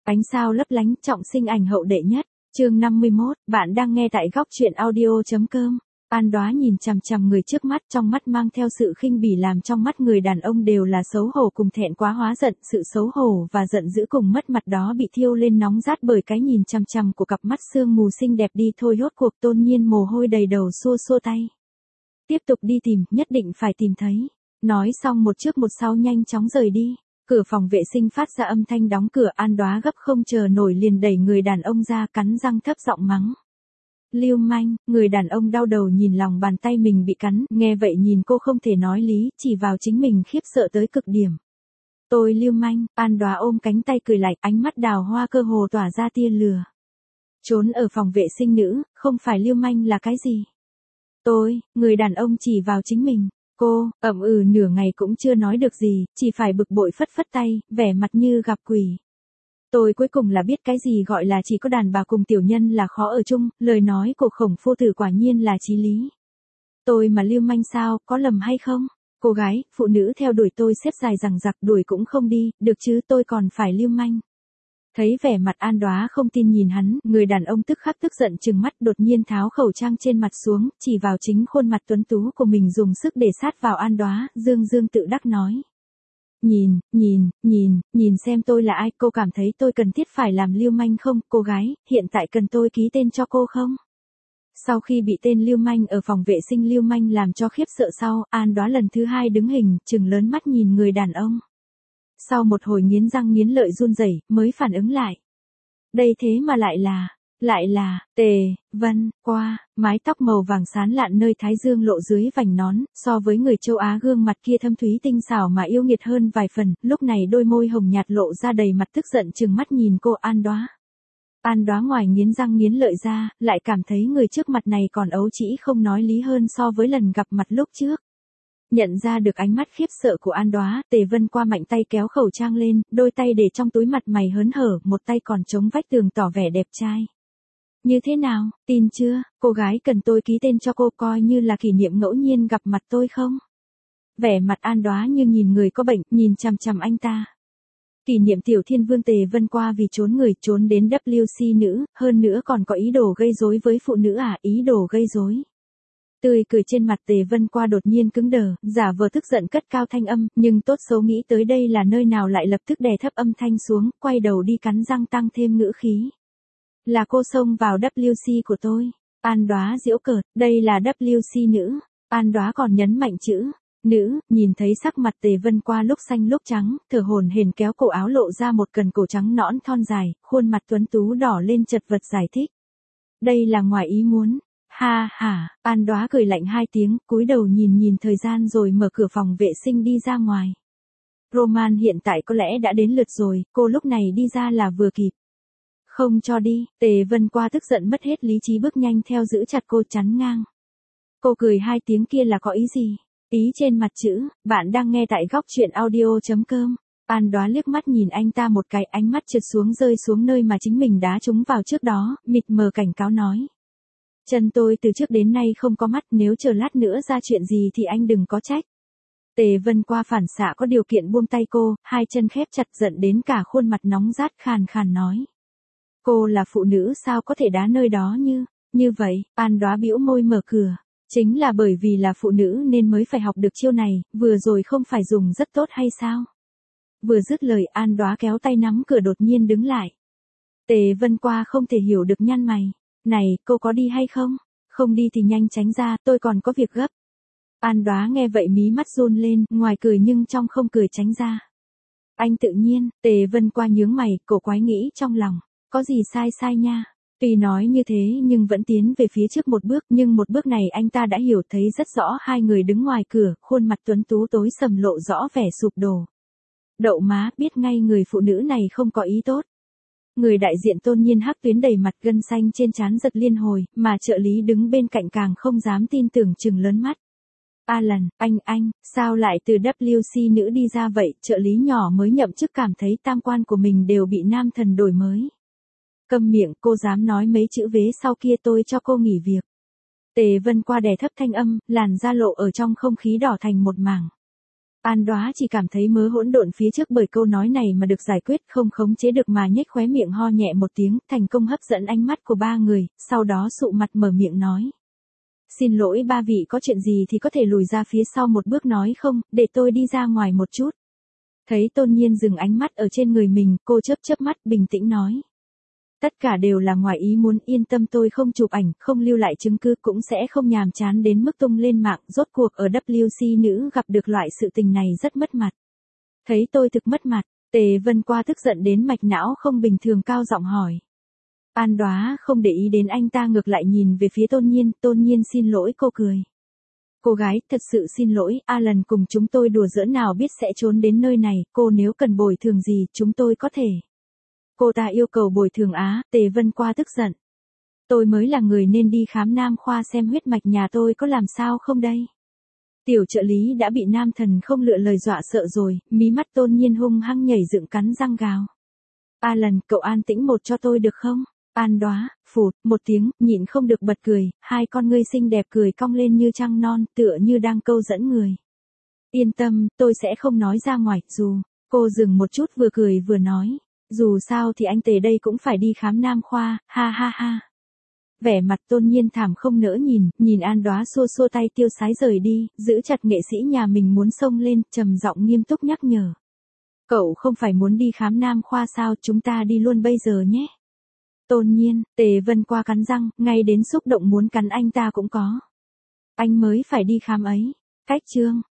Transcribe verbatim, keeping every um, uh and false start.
Ánh sao lấp lánh, trọng sinh ảnh hậu đệ nhất. Chương năm mươi mốt, bạn đang nghe tại góc truyện audio chấm com. An Đóa nhìn chằm chằm người trước mắt, trong mắt mang theo sự khinh bỉ, làm trong mắt người đàn ông đều là xấu hổ cùng thẹn quá hóa giận. Sự xấu hổ và giận dữ cùng mất mặt đó bị thiêu lên nóng rát bởi cái nhìn chằm chằm của cặp mắt sương mù xinh đẹp đi thôi. Rốt cuộc Tôn Nhiên mồ hôi đầy đầu xua xua tay. Tiếp tục đi tìm, nhất định phải tìm thấy. Nói xong một trước một sau nhanh chóng rời đi. Cửa phòng vệ sinh phát ra âm thanh đóng cửa. An Đóa gấp không chờ nổi liền đẩy người đàn ông ra, cắn răng thấp giọng mắng. Lưu manh. Người đàn ông đau đầu nhìn lòng bàn tay mình bị cắn, nghe vậy nhìn cô không thể nói lý, chỉ vào chính mình khiếp sợ tới cực điểm. Tôi lưu manh. An Đóa ôm cánh tay cười lạnh, ánh mắt đào hoa cơ hồ tỏa ra tia lửa. Trốn ở phòng vệ sinh nữ, không phải lưu manh là cái gì? Tôi, người đàn ông chỉ vào chính mình. Cô, ậm ừ nửa ngày cũng chưa nói được gì, chỉ phải bực bội phất phất tay, vẻ mặt như gặp quỷ. Tôi cuối cùng là biết cái gì gọi là chỉ có đàn bà cùng tiểu nhân là khó ở chung, lời nói của Khổng phu tử quả nhiên là chí lý. Tôi mà lưu manh sao, có lầm hay không? Cô gái, phụ nữ theo đuổi tôi xếp dài rằng giặc, đuổi cũng không đi, được chứ, tôi còn phải lưu manh. Thấy vẻ mặt An Đóa không tin nhìn hắn, người đàn ông tức khắc tức giận trừng mắt, đột nhiên tháo khẩu trang trên mặt xuống, chỉ vào chính khuôn mặt tuấn tú của mình dùng sức để sát vào An Đóa, dương dương tự đắc nói. Nhìn, nhìn, nhìn, nhìn xem tôi là ai, cô cảm thấy tôi cần thiết phải làm lưu manh không, cô gái, hiện tại cần tôi ký tên cho cô không? Sau khi bị tên lưu manh ở phòng vệ sinh lưu manh làm cho khiếp sợ sau, An Đóa lần thứ hai đứng hình, trừng lớn mắt nhìn người đàn ông. Sau một hồi nghiến răng nghiến lợi run rẩy, mới phản ứng lại. Đây thế mà lại là, lại là, Tề Vân Qua, mái tóc màu vàng sáng lạn nơi thái dương lộ dưới vành nón, so với người châu Á gương mặt kia thâm thúy tinh xảo mà yêu nghiệt hơn vài phần, lúc này đôi môi hồng nhạt lộ ra đầy mặt tức giận trừng mắt nhìn cô An Đóa. An Đóa ngoài nghiến răng nghiến lợi ra, lại cảm thấy người trước mặt này còn ấu trĩ không nói lý hơn so với lần gặp mặt lúc trước. Nhận ra được ánh mắt khiếp sợ của An Đóa, Tề Vân Qua mạnh tay kéo khẩu trang lên, đôi tay để trong túi mặt mày hớn hở, một tay còn chống vách tường tỏ vẻ đẹp trai. Như thế nào, tin chưa, cô gái cần tôi ký tên cho cô coi như là kỷ niệm ngẫu nhiên gặp mặt tôi không? Vẻ mặt An Đóa như nhìn người có bệnh, nhìn chằm chằm anh ta. Kỷ niệm tiểu thiên vương Tề Vân Qua vì trốn người trốn đến W C nữ, hơn nữa còn có ý đồ gây rối với phụ nữ à, ý đồ gây rối. Tươi cười trên mặt Tề Vân Qua đột nhiên cứng đờ, giả vờ tức giận cất cao thanh âm, nhưng tốt xấu nghĩ tới đây là nơi nào lại lập tức đè thấp âm thanh xuống, quay đầu đi cắn răng tăng thêm ngữ khí. Là cô xông vào W C của tôi. An Đóa giễu cợt, đây là W C nữ. An Đóa còn nhấn mạnh chữ nữ, nhìn thấy sắc mặt Tề Vân Qua lúc xanh lúc trắng, thở hổn hển kéo cổ áo lộ ra một cần cổ trắng nõn thon dài, khuôn mặt tuấn tú đỏ lên chật vật giải thích. Đây là ngoài ý muốn. Ha ha, An Đóa cười lạnh hai tiếng, cúi đầu nhìn nhìn thời gian rồi mở cửa phòng vệ sinh đi ra ngoài. Roman hiện tại có lẽ đã đến lượt rồi, cô lúc này đi ra là vừa kịp. Không cho đi, Tề Vân Qua tức giận mất hết lý trí bước nhanh theo giữ chặt cô chắn ngang. Cô cười hai tiếng kia là có ý gì? Ý trên mặt chữ, bạn đang nghe tại góc truyện audio chấm com. An Đóa liếc mắt nhìn anh ta một cái, ánh mắt trượt xuống rơi xuống nơi mà chính mình đá trúng vào trước đó, mịt mờ cảnh cáo nói. Chân tôi từ trước đến nay không có mắt, nếu chờ lát nữa ra chuyện gì thì anh đừng có trách. Tề Vân Qua phản xạ có điều kiện buông tay cô, hai chân khép chặt giận đến cả khuôn mặt nóng rát khàn khàn nói. Cô là phụ nữ sao có thể đá nơi đó như, như vậy, An Đóa bĩu môi mở cửa. Chính là bởi vì là phụ nữ nên mới phải học được chiêu này, vừa rồi không phải dùng rất tốt hay sao? Vừa dứt lời An Đóa kéo tay nắm cửa đột nhiên đứng lại. Tề Vân Qua không thể hiểu được nhăn mày. Này, cô có đi hay không? Không đi thì nhanh tránh ra, tôi còn có việc gấp. An Đóa nghe vậy mí mắt run lên, ngoài cười nhưng trong không cười tránh ra. Anh tự nhiên, Tề Vân Qua nhướng mày, cổ quái nghĩ trong lòng. Có gì sai sai nha. Tuy nói như thế nhưng vẫn tiến về phía trước một bước, nhưng một bước này anh ta đã hiểu thấy rất rõ hai người đứng ngoài cửa, khuôn mặt tuấn tú tối sầm lộ rõ vẻ sụp đổ. Đậu má, biết ngay người phụ nữ này không có ý tốt. Người đại diện Tôn Nhiên hắc tuyến đầy mặt, gân xanh trên trán giật liên hồi, mà trợ lý đứng bên cạnh càng không dám tin tưởng trừng lớn mắt. Alan, anh anh, sao lại từ W C nữ đi ra vậy? Trợ lý nhỏ mới nhậm chức cảm thấy tam quan của mình đều bị nam thần đổi mới. Câm miệng, cô dám nói mấy chữ vế sau kia tôi cho cô nghỉ việc. Tề Vân Qua đè thấp thanh âm, làn da lộ ở trong không khí đỏ thành một mảng. An Đóa chỉ cảm thấy mớ hỗn độn phía trước bởi câu nói này mà được giải quyết, không khống chế được mà nhếch khóe miệng ho nhẹ một tiếng, thành công hấp dẫn ánh mắt của ba người, sau đó sụ mặt mở miệng nói. Xin lỗi ba vị, có chuyện gì thì có thể lùi ra phía sau một bước nói không, để tôi đi ra ngoài một chút. Thấy Tôn Nhiên dừng ánh mắt ở trên người mình, cô chớp chớp mắt bình tĩnh nói. Tất cả đều là ngoài ý muốn, yên tâm, tôi không chụp ảnh, không lưu lại chứng cứ, cũng sẽ không nhàm chán đến mức tung lên mạng, rốt cuộc ở W C nữ gặp được loại sự tình này rất mất mặt. Thấy tôi thực mất mặt, Tề Vân Qua tức giận đến mạch não không bình thường cao giọng hỏi. An Đóa không để ý đến anh ta, ngược lại nhìn về phía Tôn Nhiên, Tôn Nhiên xin lỗi, cô cười. Cô gái, thật sự xin lỗi, Alan cùng chúng tôi đùa giỡn, nào biết sẽ trốn đến nơi này, cô nếu cần bồi thường gì, chúng tôi có thể. Cô ta yêu cầu bồi thường á, Tề Vân Qua tức giận. Tôi mới là người nên đi khám nam khoa xem huyết mạch nhà tôi có làm sao không đây. Tiểu trợ lý đã bị nam thần không lựa lời dọa sợ rồi, mí mắt Tôn Nhiên hung hăng nhảy dựng, cắn răng gào. Alan, cậu an tĩnh một cho tôi được không? An Đóa, phụt, một tiếng, nhịn không được bật cười, hai con ngươi xinh đẹp cười cong lên như trăng non, tựa như đang câu dẫn người. Yên tâm, tôi sẽ không nói ra ngoài, dù, cô dừng một chút vừa cười vừa nói, dù sao thì anh Tề đây cũng phải đi khám nam khoa, ha ha ha. Vẻ mặt Tôn Nhiên thảm không nỡ nhìn, nhìn An Đóa xua xua tay tiêu sái rời đi, giữ chặt nghệ sĩ nhà mình muốn xông lên, trầm giọng nghiêm túc nhắc nhở. Cậu không phải muốn đi khám nam khoa sao, chúng ta đi luôn bây giờ nhé. Tôn Nhiên, Tề Vân Qua cắn răng, ngay đến xúc động muốn cắn anh ta cũng có. Anh mới phải đi khám ấy. Cách chương